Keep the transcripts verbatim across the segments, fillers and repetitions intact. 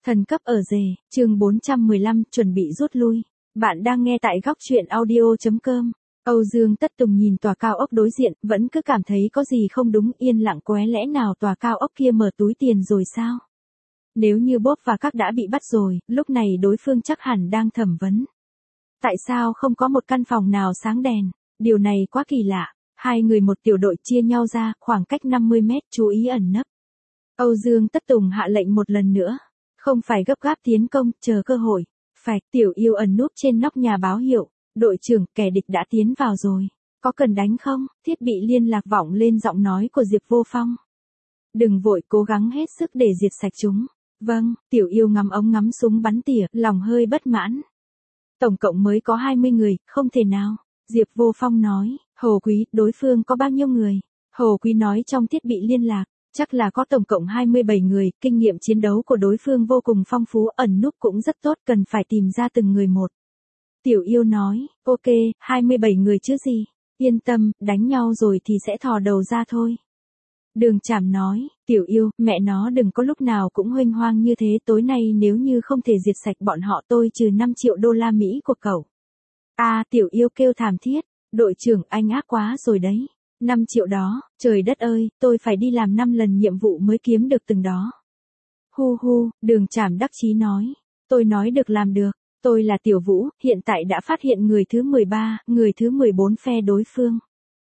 Thần cấp ở rể, chương bốn trăm mười lăm, chuẩn bị rút lui. Bạn đang nghe tại góc truyện audio.com. Âu Dương Tất Tùng nhìn tòa cao ốc đối diện, vẫn cứ cảm thấy có gì không đúng, yên lặng quái lẽ nào tòa cao ốc kia mở túi tiền rồi sao? Nếu như Bob và các đã bị bắt rồi, lúc này đối phương chắc hẳn đang thẩm vấn. Tại sao không có một căn phòng nào sáng đèn? Điều này quá kỳ lạ. Hai người một tiểu đội chia nhau ra, khoảng cách năm mươi mét, chú ý ẩn nấp. Âu Dương Tất Tùng hạ lệnh một lần nữa. Không phải gấp gáp tiến công, chờ cơ hội. Phải, Tiểu Yêu ẩn núp trên nóc nhà báo hiệu. Đội trưởng, kẻ địch đã tiến vào rồi. Có cần đánh không? Thiết bị liên lạc vọng lên giọng nói của Diệp Vô Phong. Đừng vội, cố gắng hết sức để diệt sạch chúng. Vâng, Tiểu Yêu ngắm ống ngắm súng bắn tỉa, lòng hơi bất mãn. Tổng cộng mới có hai mươi người, không thể nào. Diệp Vô Phong nói, Hồ Quý, đối phương có bao nhiêu người? Hồ Quý nói trong thiết bị liên lạc. Chắc là có tổng cộng hai mươi bảy người, kinh nghiệm chiến đấu của đối phương vô cùng phong phú, ẩn núp cũng rất tốt, cần phải tìm ra từng người một. Tiểu Yêu nói, ok, hai mươi bảy người chứ gì, yên tâm, đánh nhau rồi thì sẽ thò đầu ra thôi. Đường Trảm nói, Tiểu Yêu, mẹ nó đừng có lúc nào cũng huênh hoang như thế, tối nay nếu như không thể diệt sạch bọn họ tôi trừ năm triệu đô la Mỹ của cậu. À, Tiểu Yêu kêu thảm thiết, đội trưởng anh ác quá rồi đấy. năm triệu đó, trời đất ơi, tôi phải đi làm năm lần nhiệm vụ mới kiếm được từng đó. Hu hu, Đường Trảm đắc chí nói, tôi nói được làm được, tôi là Tiểu Vũ, hiện tại đã phát hiện người thứ mười ba, người thứ mười bốn phe đối phương.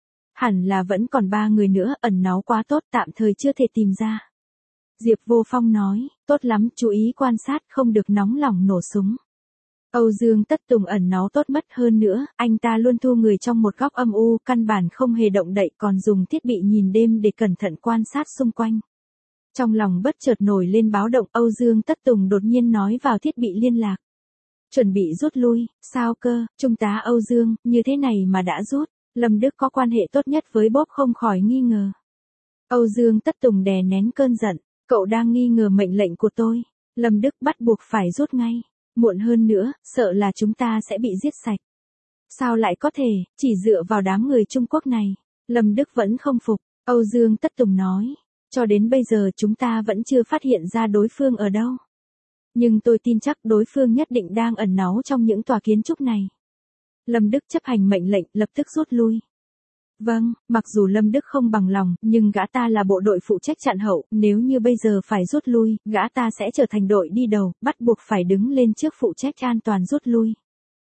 Hẳn là vẫn còn ba người nữa, ẩn náu quá tốt, tạm thời chưa thể tìm ra. Diệp Vô Phong nói, tốt lắm, chú ý quan sát, không được nóng lòng nổ súng. Âu Dương Tất Tùng ẩn náu tốt mất hơn nữa, anh ta luôn thu người trong một góc âm u, căn bản không hề động đậy, còn dùng thiết bị nhìn đêm để cẩn thận quan sát xung quanh. Trong lòng bất chợt nổi lên báo động, Âu Dương Tất Tùng đột nhiên nói vào thiết bị liên lạc. Chuẩn bị rút lui, sao cơ, Trung tá Âu Dương, như thế này mà đã rút, Lâm Đức có quan hệ tốt nhất với Bob không khỏi nghi ngờ. Âu Dương Tất Tùng đè nén cơn giận, cậu đang nghi ngờ mệnh lệnh của tôi, Lâm Đức bắt buộc phải rút ngay. Muộn hơn nữa, sợ là chúng ta sẽ bị giết sạch. Sao lại có thể, chỉ dựa vào đám người Trung Quốc này. Lâm Đức vẫn không phục, Âu Dương Tất Tùng nói. Cho đến bây giờ chúng ta vẫn chưa phát hiện ra đối phương ở đâu. Nhưng tôi tin chắc đối phương nhất định đang ẩn náu trong những tòa kiến trúc này. Lâm Đức chấp hành mệnh lệnh, lập tức rút lui. Vâng, mặc dù Lâm Đức không bằng lòng, nhưng gã ta là bộ đội phụ trách chặn hậu, nếu như bây giờ phải rút lui, gã ta sẽ trở thành đội đi đầu, bắt buộc phải đứng lên trước phụ trách an toàn rút lui.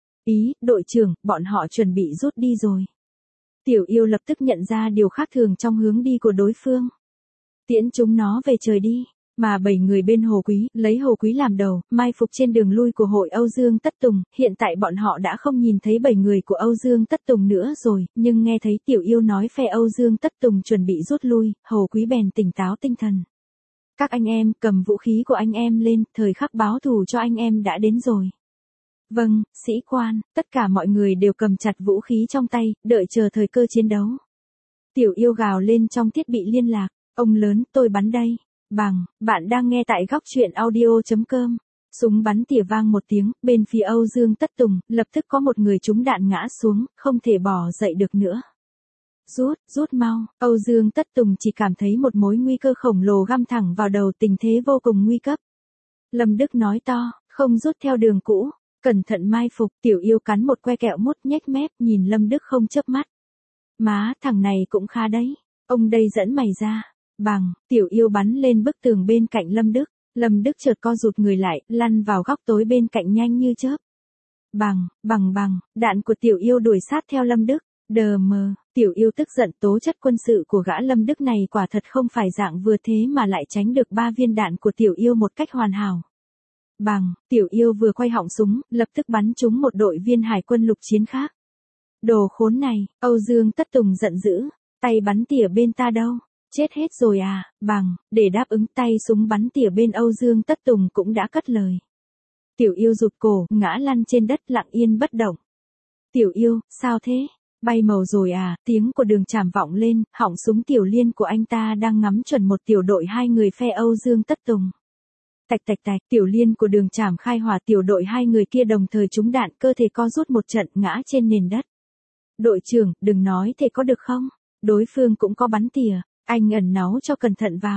Ý, đội trưởng, bọn họ chuẩn bị rút đi rồi. Tiểu Yêu lập tức nhận ra điều khác thường trong hướng đi của đối phương. Tiễn chúng nó về trời đi. Mà bảy người bên Hồ Quý, lấy Hồ Quý làm đầu, mai phục trên đường lui của hội Âu Dương Tất Tùng, hiện tại bọn họ đã không nhìn thấy bảy người của Âu Dương Tất Tùng nữa rồi, nhưng nghe thấy Tiểu Yêu nói phe Âu Dương Tất Tùng chuẩn bị rút lui, Hồ Quý bèn tỉnh táo tinh thần. Các anh em, cầm vũ khí của anh em lên, thời khắc báo thù cho anh em đã đến rồi. Vâng, sĩ quan, tất cả mọi người đều cầm chặt vũ khí trong tay, đợi chờ thời cơ chiến đấu. Tiểu Yêu gào lên trong thiết bị liên lạc, ông lớn, tôi bắn đây. Bằng, bạn đang nghe tại góc truyện audio.com. Súng bắn tỉa vang một tiếng, bên phía Âu Dương Tất Tùng, lập tức có một người trúng đạn ngã xuống, không thể bò dậy được nữa. Rút, rút mau, Âu Dương Tất Tùng chỉ cảm thấy một mối nguy cơ khổng lồ găm thẳng vào đầu, tình thế vô cùng nguy cấp. Lâm Đức nói to, không rút theo đường cũ, cẩn thận mai phục, Tiểu Yêu cắn một que kẹo mút nhếch mép, nhìn Lâm Đức không chớp mắt. Má, thằng này cũng khá đấy, ông đây dẫn mày ra. Bằng, Tiểu Yêu bắn lên bức tường bên cạnh Lâm Đức, Lâm Đức chợt co rụt người lại, lăn vào góc tối bên cạnh nhanh như chớp. Bằng, bằng bằng, đạn của Tiểu Yêu đuổi sát theo Lâm Đức, đờ mờ, Tiểu Yêu tức giận, tố chất quân sự của gã Lâm Đức này quả thật không phải dạng vừa thế mà lại tránh được ba viên đạn của Tiểu Yêu một cách hoàn hảo. Bằng, Tiểu Yêu vừa quay họng súng, lập tức bắn trúng một đội viên hải quân lục chiến khác. Đồ khốn này, Âu Dương Tất Tùng giận dữ, tay bắn tỉa bên ta đâu? Chết hết rồi à, bằng, để đáp ứng tay súng bắn tỉa bên Âu Dương Tất Tùng cũng đã cất lời. Tiểu Yêu rụt cổ, ngã lăn trên đất lặng yên bất động. Tiểu Yêu, sao thế? Bay màu rồi à, tiếng của Đường Trảm vọng lên, họng súng Tiểu Liên của anh ta đang ngắm chuẩn một tiểu đội hai người phe Âu Dương Tất Tùng. Tạch tạch tạch, Tiểu Liên của Đường Trảm khai hỏa tiểu đội hai người kia đồng thời trúng đạn, cơ thể co rút một trận ngã trên nền đất. Đội trưởng, đừng nói thế có được không? Đối phương cũng có bắn tỉa. Anh ẩn náu cho cẩn thận vào.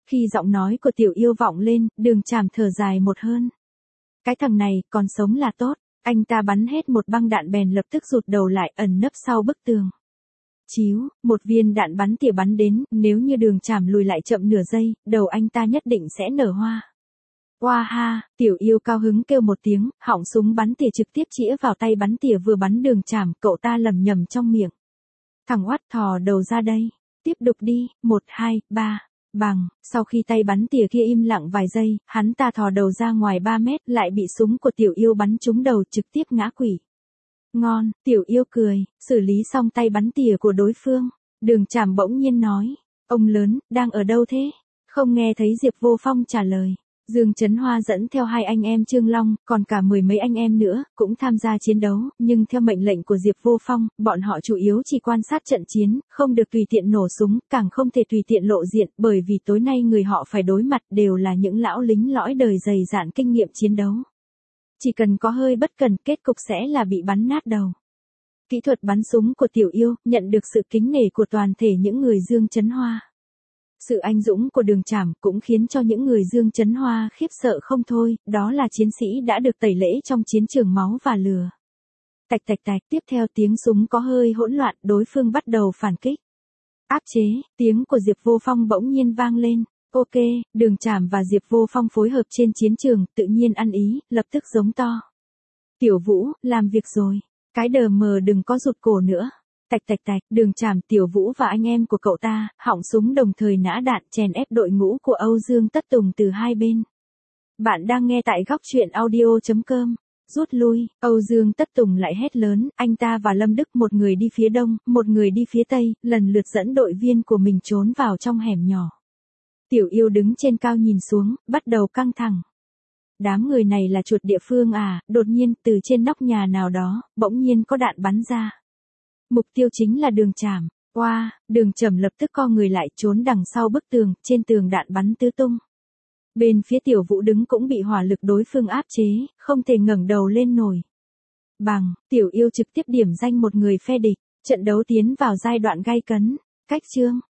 Khi giọng nói của Tiểu Yêu vọng lên, Đường Trảm thở dài một hơn. Cái thằng này, còn sống là tốt. Anh ta bắn hết một băng đạn bèn lập tức rụt đầu lại ẩn nấp sau bức tường. Chíu, một viên đạn bắn tỉa bắn đến, nếu như Đường Trảm lùi lại chậm nửa giây, đầu anh ta nhất định sẽ nở hoa. Oa ha, Tiểu Yêu cao hứng kêu một tiếng, họng súng bắn tỉa trực tiếp chĩa vào tay bắn tỉa vừa bắn Đường Trảm, cậu ta lầm nhầm trong miệng. Thằng oát thò đầu ra đây, tiếp đục đi, một hai, ba. Bằng, sau khi tay bắn tỉa kia im lặng vài giây, hắn ta thò đầu ra ngoài ba mét, lại bị súng của Tiểu Yêu bắn trúng đầu trực tiếp ngã quỵ. Ngon, Tiểu Yêu cười, xử lý xong tay bắn tỉa của đối phương. Đường Trảm bỗng nhiên nói, ông lớn, đang ở đâu thế? Không nghe thấy Diệp Vô Phong trả lời. Dương Chấn Hoa dẫn theo hai anh em Trương Long, còn cả mười mấy anh em nữa, cũng tham gia chiến đấu, nhưng theo mệnh lệnh của Diệp Vô Phong, bọn họ chủ yếu chỉ quan sát trận chiến, không được tùy tiện nổ súng, càng không thể tùy tiện lộ diện, bởi vì tối nay người họ phải đối mặt đều là những lão lính lõi đời dày dạn kinh nghiệm chiến đấu. Chỉ cần có hơi bất cần, kết cục sẽ là bị bắn nát đầu. Kỹ thuật bắn súng của Tiểu Yêu, nhận được sự kính nể của toàn thể những người Dương Chấn Hoa. Sự anh dũng của Đường Trảm cũng khiến cho những người Dương Chấn Hoa khiếp sợ không thôi, đó là chiến sĩ đã được tẩy lễ trong chiến trường máu và lửa. Tạch tạch tạch, tiếp theo tiếng súng có hơi hỗn loạn, đối phương bắt đầu phản kích. Áp chế, tiếng của Diệp Vô Phong bỗng nhiên vang lên. Ok, Đường Trảm và Diệp Vô Phong phối hợp trên chiến trường, tự nhiên ăn ý, lập tức giống to. Tiểu Vũ, làm việc rồi. Cái đờ mờ đừng có rụt cổ nữa. Tạch tạch tạch, Đường Trảm, Tiểu Vũ và anh em của cậu ta, họng súng đồng thời nã đạn chèn ép đội ngũ của Âu Dương Tất Tùng từ hai bên. Bạn đang nghe tại góc truyện audio chấm com. Rút lui, Âu Dương Tất Tùng lại hét lớn, anh ta và Lâm Đức một người đi phía đông, một người đi phía tây, lần lượt dẫn đội viên của mình trốn vào trong hẻm nhỏ. Tiểu Yêu đứng trên cao nhìn xuống, bắt đầu căng thẳng. Đám người này là chuột địa phương à, đột nhiên, từ trên nóc nhà nào đó, bỗng nhiên có đạn bắn ra. Mục tiêu chính là Đường Trảm. Oa, wow, Đường Trảm lập tức co người lại trốn đằng sau bức tường, trên tường đạn bắn tứ tung. Bên phía Tiểu Vũ đứng cũng bị hỏa lực đối phương áp chế, không thể ngẩng đầu lên nổi. Bằng, Tiểu Yêu trực tiếp điểm danh một người phe địch, trận đấu tiến vào giai đoạn gay cấn. Cách chương,